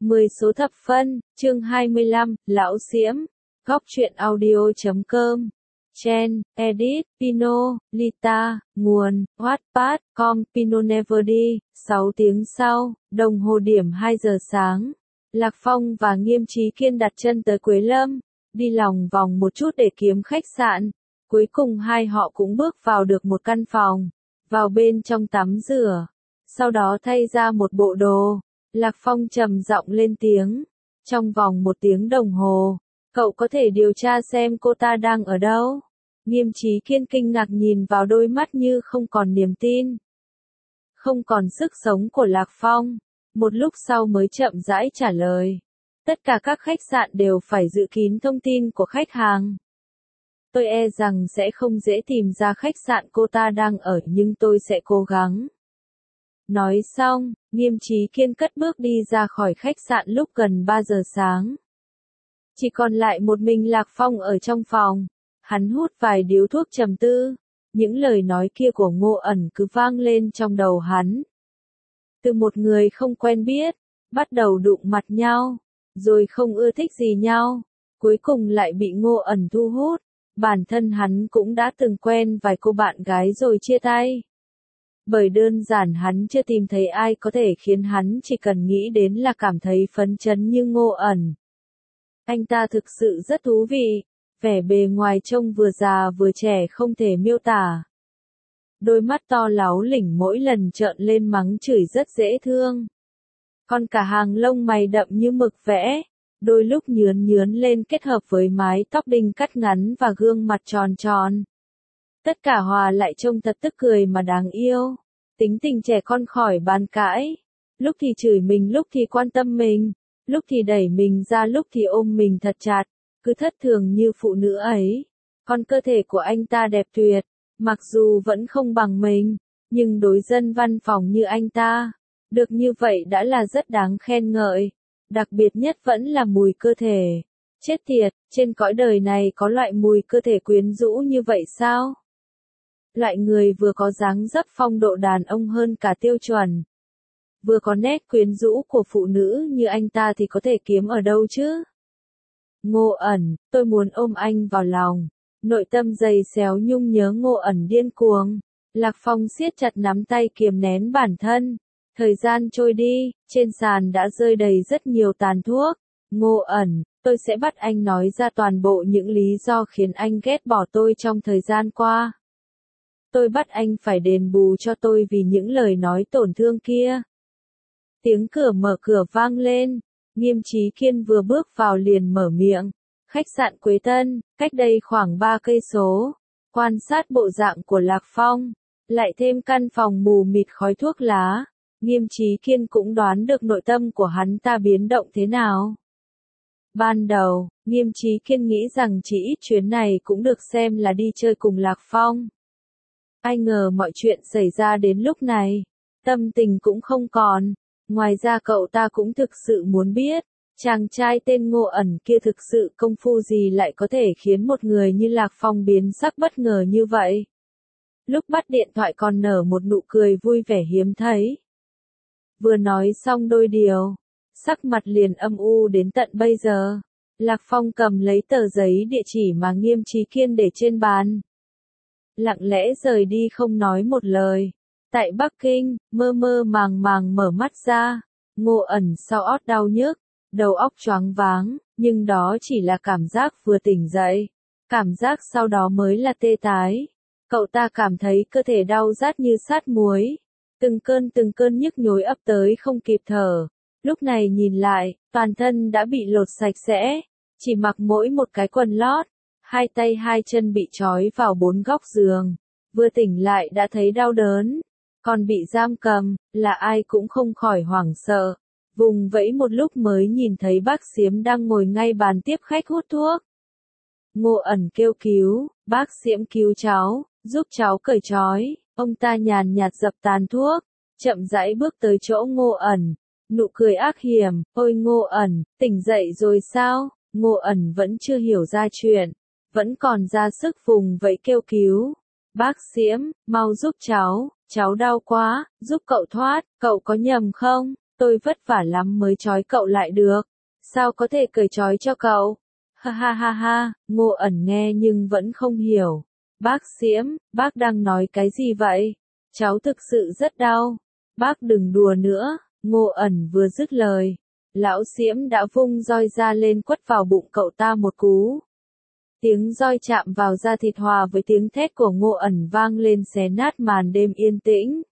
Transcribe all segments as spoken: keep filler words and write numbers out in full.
mười số thập phân, chương hai mươi lăm, Lão Diễm, Góc truyện audio chấm com, Chen, Edit, Pino, Lita, nguồn, Wattpad, com, Pino Never đi, sáu tiếng sau, đồng hồ điểm hai giờ sáng, Lạc Phong và Nghiêm Chí Kiên đặt chân tới Quế Lâm, đi lòng vòng một chút để kiếm khách sạn, cuối cùng hai họ cũng bước vào được một căn phòng, vào bên trong tắm rửa, sau đó thay ra một bộ đồ. Lạc Phong trầm giọng lên tiếng, trong vòng một tiếng đồng hồ, cậu có thể điều tra xem cô ta đang ở đâu? Nghiêm Chí Kiên kinh ngạc nhìn vào đôi mắt như không còn niềm tin, không còn sức sống của Lạc Phong, một lúc sau mới chậm rãi trả lời. Tất cả các khách sạn đều phải giữ kín thông tin của khách hàng. Tôi e rằng sẽ không dễ tìm ra khách sạn cô ta đang ở nhưng tôi sẽ cố gắng. Nói xong, Nghiêm Chí Kiên cất bước đi ra khỏi khách sạn lúc gần ba giờ sáng. Chỉ còn lại một mình Lạc Phong ở trong phòng, hắn hút vài điếu thuốc trầm tư, những lời nói kia của Ngô ẩn cứ vang lên trong đầu hắn. Từ một người không quen biết, bắt đầu đụng mặt nhau, rồi không ưa thích gì nhau, cuối cùng lại bị Ngô ẩn thu hút, bản thân hắn cũng đã từng quen vài cô bạn gái rồi chia tay. Bởi đơn giản hắn chưa tìm thấy ai có thể khiến hắn chỉ cần nghĩ đến là cảm thấy phấn chấn như Ngô ẩn. Anh ta thực sự rất thú vị, vẻ bề ngoài trông vừa già vừa trẻ không thể miêu tả. Đôi mắt to láu lỉnh mỗi lần trợn lên mắng chửi rất dễ thương. Còn cả hàng lông mày đậm như mực vẽ, đôi lúc nhướn nhướn lên kết hợp với mái tóc đinh cắt ngắn và gương mặt tròn tròn. Tất cả hòa lại trông thật tức cười mà đáng yêu, tính tình trẻ con khỏi bàn cãi, lúc thì chửi mình lúc thì quan tâm mình, lúc thì đẩy mình ra lúc thì ôm mình thật chặt, cứ thất thường như phụ nữ ấy. Còn cơ thể của anh ta đẹp tuyệt, mặc dù vẫn không bằng mình, nhưng đối dân văn phòng như anh ta, được như vậy đã là rất đáng khen ngợi, đặc biệt nhất vẫn là mùi cơ thể. Chết tiệt, trên cõi đời này có loại mùi cơ thể quyến rũ như vậy sao? Loại người vừa có dáng dấp phong độ đàn ông hơn cả tiêu chuẩn, vừa có nét quyến rũ của phụ nữ như anh ta thì có thể kiếm ở đâu chứ? Ngô ẩn, tôi muốn ôm anh vào lòng. Nội tâm dày xéo nhung nhớ Ngô ẩn điên cuồng. Lạc Phong siết chặt nắm tay kiềm nén bản thân. Thời gian trôi đi, trên sàn đã rơi đầy rất nhiều tàn thuốc. Ngô ẩn, tôi sẽ bắt anh nói ra toàn bộ những lý do khiến anh ghét bỏ tôi trong thời gian qua. Tôi bắt anh phải đền bù cho tôi vì những lời nói tổn thương kia. Tiếng cửa mở cửa vang lên, Nghiêm Chí Kiên vừa bước vào liền mở miệng. Khách sạn Quế Tân, cách đây khoảng ba cây số. Quan sát bộ dạng của Lạc Phong, lại thêm căn phòng mù mịt khói thuốc lá, Nghiêm Chí Kiên cũng đoán được nội tâm của hắn ta biến động thế nào. Ban đầu, Nghiêm Chí Kiên nghĩ rằng chỉ ít chuyến này cũng được xem là đi chơi cùng Lạc Phong. Ai ngờ mọi chuyện xảy ra đến lúc này, tâm tình cũng không còn. Ngoài ra cậu ta cũng thực sự muốn biết, chàng trai tên Ngô ẩn kia thực sự công phu gì lại có thể khiến một người như Lạc Phong biến sắc bất ngờ như vậy. Lúc bắt điện thoại còn nở một nụ cười vui vẻ hiếm thấy. Vừa nói xong đôi điều, sắc mặt liền âm u đến tận bây giờ. Lạc Phong cầm lấy tờ giấy địa chỉ mà Nghiêm Chí Kiên để trên bàn. Lặng lẽ rời đi không nói một lời. Tại Bắc Kinh, mơ mơ màng màng mở mắt ra, Ngô ẩn sau ót đau nhức, đầu óc choáng váng, nhưng đó chỉ là cảm giác vừa tỉnh dậy. Cảm giác sau đó mới là tê tái. Cậu ta cảm thấy cơ thể đau rát như sát muối. Từng cơn từng cơn nhức nhối ập tới không kịp thở. Lúc này nhìn lại, toàn thân đã bị lột sạch sẽ, chỉ mặc mỗi một cái quần lót. Hai tay hai chân bị trói vào bốn góc giường. Vừa tỉnh lại đã thấy đau đớn. Còn bị giam cầm, là ai cũng không khỏi hoảng sợ. Vùng vẫy một lúc mới nhìn thấy bác Diễm đang ngồi ngay bàn tiếp khách hút thuốc. Ngô ẩn kêu cứu, bác Diễm cứu cháu, giúp cháu cởi trói. Ông ta nhàn nhạt dập tàn thuốc, chậm rãi bước tới chỗ Ngô ẩn. Nụ cười ác hiểm, ôi Ngô ẩn, tỉnh dậy rồi sao? Ngô ẩn vẫn chưa hiểu ra chuyện, vẫn còn ra sức vùng vẫy kêu cứu. Bác Diễm, mau giúp cháu. Cháu đau quá, giúp cậu thoát, cậu có nhầm không? tôi vất vả lắm mới trói cậu lại được. Sao có thể cởi trói cho cậu? Ha ha ha ha, Ngô ẩn nghe nhưng vẫn không hiểu. Bác Diễm, bác đang nói cái gì vậy? Cháu thực sự rất đau. Bác đừng đùa nữa, Ngô ẩn vừa dứt lời. Lão Diễm đã vung roi ra lên quất vào bụng cậu ta một cú. Tiếng roi chạm vào da thịt hòa với tiếng thét của Ngô ẩn vang lên xé nát màn đêm yên tĩnh.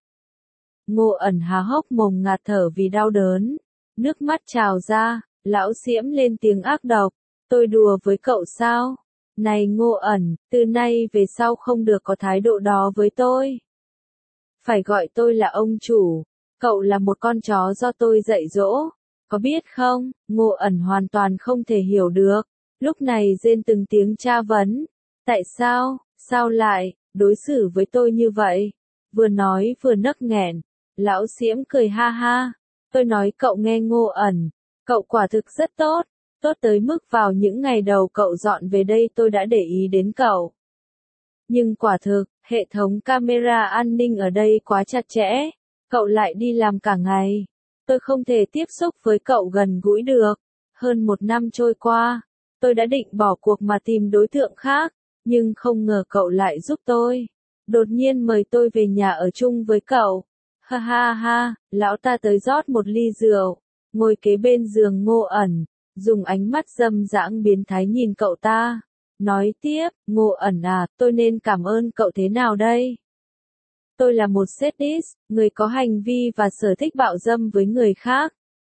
Ngô ẩn há hốc mồm ngạt thở vì đau đớn. Nước mắt trào ra, lão Diễm lên tiếng ác độc. Tôi đùa với cậu sao? Này Ngô ẩn, từ nay về sau không được có thái độ đó với tôi. Phải gọi tôi là ông chủ. Cậu là một con chó do tôi dạy dỗ. Có biết không, Ngô ẩn hoàn toàn không thể hiểu được. Lúc này rên từng tiếng tra vấn. Tại sao, sao lại, đối xử với tôi như vậy? Vừa nói vừa nấc nghẹn. Lão Diễm cười ha ha. Tôi nói cậu nghe Ngô ẩn. Cậu quả thực rất tốt. Tốt tới mức vào những ngày đầu cậu dọn về đây tôi đã để ý đến cậu. Nhưng quả thực, hệ thống camera an ninh ở đây quá chặt chẽ. Cậu lại đi làm cả ngày. Tôi không thể tiếp xúc với cậu gần gũi được. Hơn một năm trôi qua, tôi đã định bỏ cuộc mà tìm đối tượng khác, nhưng không ngờ cậu lại giúp tôi. Đột nhiên mời tôi về nhà ở chung với cậu. Ha ha ha, lão ta tới rót một ly rượu, ngồi kế bên giường Ngô ẩn, dùng ánh mắt dâm dãng biến thái nhìn cậu ta. Nói tiếp, Ngô ẩn à, tôi nên cảm ơn cậu thế nào đây? Tôi là một sadist, người có hành vi và sở thích bạo dâm với người khác.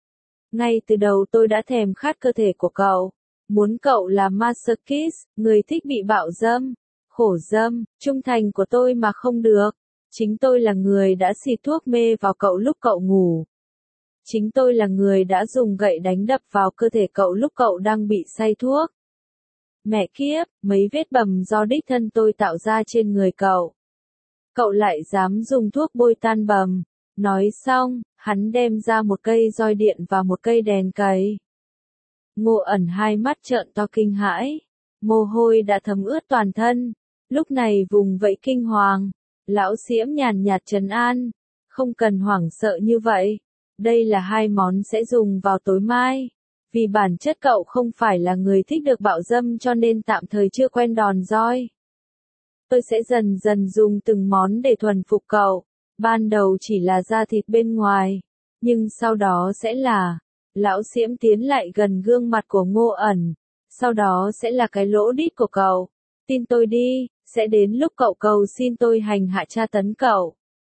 Ngay từ đầu tôi đã thèm khát cơ thể của cậu. Muốn cậu là masochist, người thích bị bạo dâm, khổ dâm, trung thành của tôi mà không được. Chính tôi là người đã xịt thuốc mê vào cậu lúc cậu ngủ. Chính tôi là người đã dùng gậy đánh đập vào cơ thể cậu lúc cậu đang bị say thuốc. Mẹ kiếp, mấy vết bầm do đích thân tôi tạo ra trên người cậu. Cậu lại dám dùng thuốc bôi tan bầm. Nói xong, hắn đem ra một cây roi điện và một cây đèn cầy. Ngô ẩn hai mắt trợn to kinh hãi. Mồ hôi đã thấm ướt toàn thân. Lúc này vùng vẫy kinh hoàng. Lão Diễm nhàn nhạt trấn an. Không cần hoảng sợ như vậy. Đây là hai món sẽ dùng vào tối mai. Vì bản chất cậu không phải là người thích được bạo dâm cho nên tạm thời chưa quen đòn roi. Tôi sẽ dần dần dùng từng món để thuần phục cậu. Ban đầu chỉ là da thịt bên ngoài. Nhưng sau đó sẽ là... Lão Diễm tiến lại gần gương mặt của Ngô ẩn. Sau đó sẽ là cái lỗ đít của cậu. Tin tôi đi, sẽ đến lúc cậu cầu xin tôi hành hạ tra tấn cậu.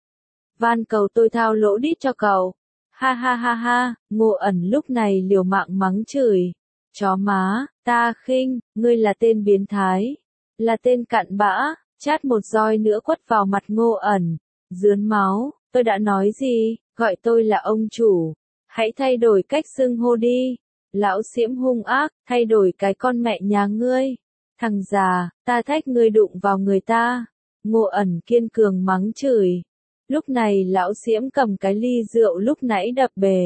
Van cầu tôi thao lỗ đít cho cậu. Ha ha ha ha, Ngô ẩn lúc này liều mạng mắng chửi. Chó má, ta khinh, ngươi là tên biến thái. Là tên cặn bã, chát một roi nữa quất vào mặt Ngô ẩn. Dướn máu, tôi đã nói gì, gọi tôi là ông chủ. Hãy thay đổi cách xưng hô đi. Lão Diễm hung ác, thay đổi cái con mẹ nhà ngươi. Thằng già, ta thách ngươi đụng vào người ta. Ngô ẩn kiên cường mắng chửi. Lúc này lão Diễm cầm cái ly rượu lúc nãy đập bể.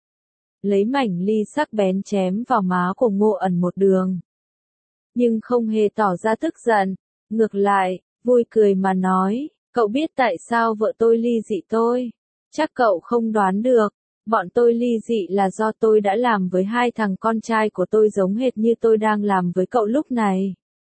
Lấy mảnh ly sắc bén chém vào má của Ngô ẩn một đường. Nhưng không hề tỏ ra tức giận. Ngược lại, vui cười mà nói. Cậu biết tại sao vợ tôi ly dị tôi? Chắc cậu không đoán được. Bọn tôi ly dị là do tôi đã làm với hai thằng con trai của tôi giống hệt như tôi đang làm với cậu lúc này.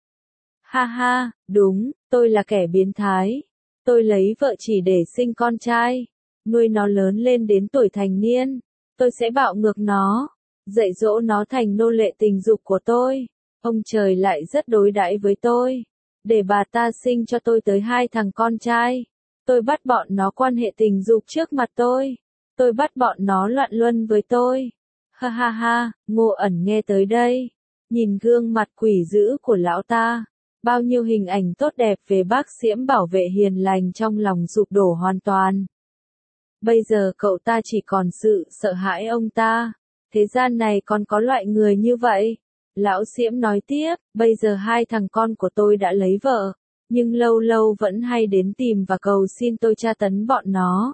Ha ha, đúng, tôi là kẻ biến thái. Tôi lấy vợ chỉ để sinh con trai, nuôi nó lớn lên đến tuổi thành niên. Tôi sẽ bạo ngược nó, dạy dỗ nó thành nô lệ tình dục của tôi. Ông trời lại rất đối đãi với tôi. Để bà ta sinh cho tôi tới hai thằng con trai. Tôi bắt bọn nó quan hệ tình dục trước mặt tôi. Tôi bắt bọn nó loạn luân với tôi. Ha ha ha, Ngô ẩn nghe tới đây. Nhìn gương mặt quỷ dữ của lão ta. Bao nhiêu hình ảnh tốt đẹp về bác Diễm bảo vệ hiền lành trong lòng sụp đổ hoàn toàn. Bây giờ cậu ta chỉ còn sự sợ hãi ông ta. Thế gian này còn có loại người như vậy. Lão Diễm nói tiếp, bây giờ hai thằng con của tôi đã lấy vợ. Nhưng lâu lâu vẫn hay đến tìm và cầu xin tôi tra tấn bọn nó.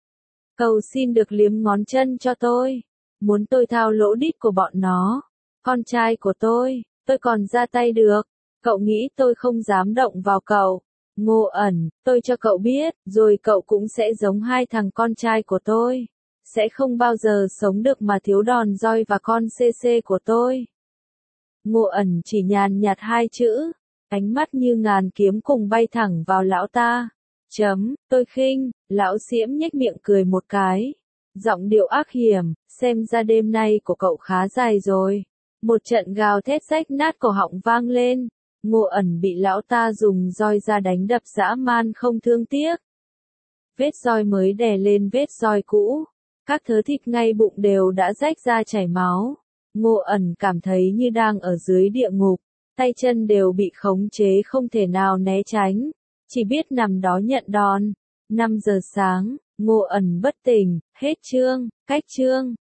Cầu xin được liếm ngón chân cho tôi. Muốn tôi thao lỗ đít của bọn nó. Con trai của tôi, tôi còn ra tay được. Cậu nghĩ tôi không dám động vào cậu. Ngô ẩn, tôi cho cậu biết, rồi cậu cũng sẽ giống hai thằng con trai của tôi. sẽ không bao giờ sống được mà thiếu đòn roi và con xê xê của tôi. Ngô ẩn chỉ nhàn nhạt hai chữ, ánh mắt như ngàn kiếm cùng bay thẳng vào lão ta. Chấm, tôi khinh, lão Diễm nhếch miệng cười một cái. Giọng điệu ác hiểm, xem ra đêm nay của cậu khá dài rồi. Một trận gào thét rách nát cổ họng vang lên. Ngô ẩn bị lão ta dùng roi ra đánh đập dã man không thương tiếc. Vết roi mới đè lên vết roi cũ. Các thớ thịt ngay bụng đều đã rách ra chảy máu. Ngô ẩn cảm thấy như đang ở dưới địa ngục. Tay chân đều bị khống chế không thể nào né tránh. Chỉ biết nằm đó nhận đòn. năm giờ sáng, Ngô ẩn bất tỉnh, hết chương, cách chương.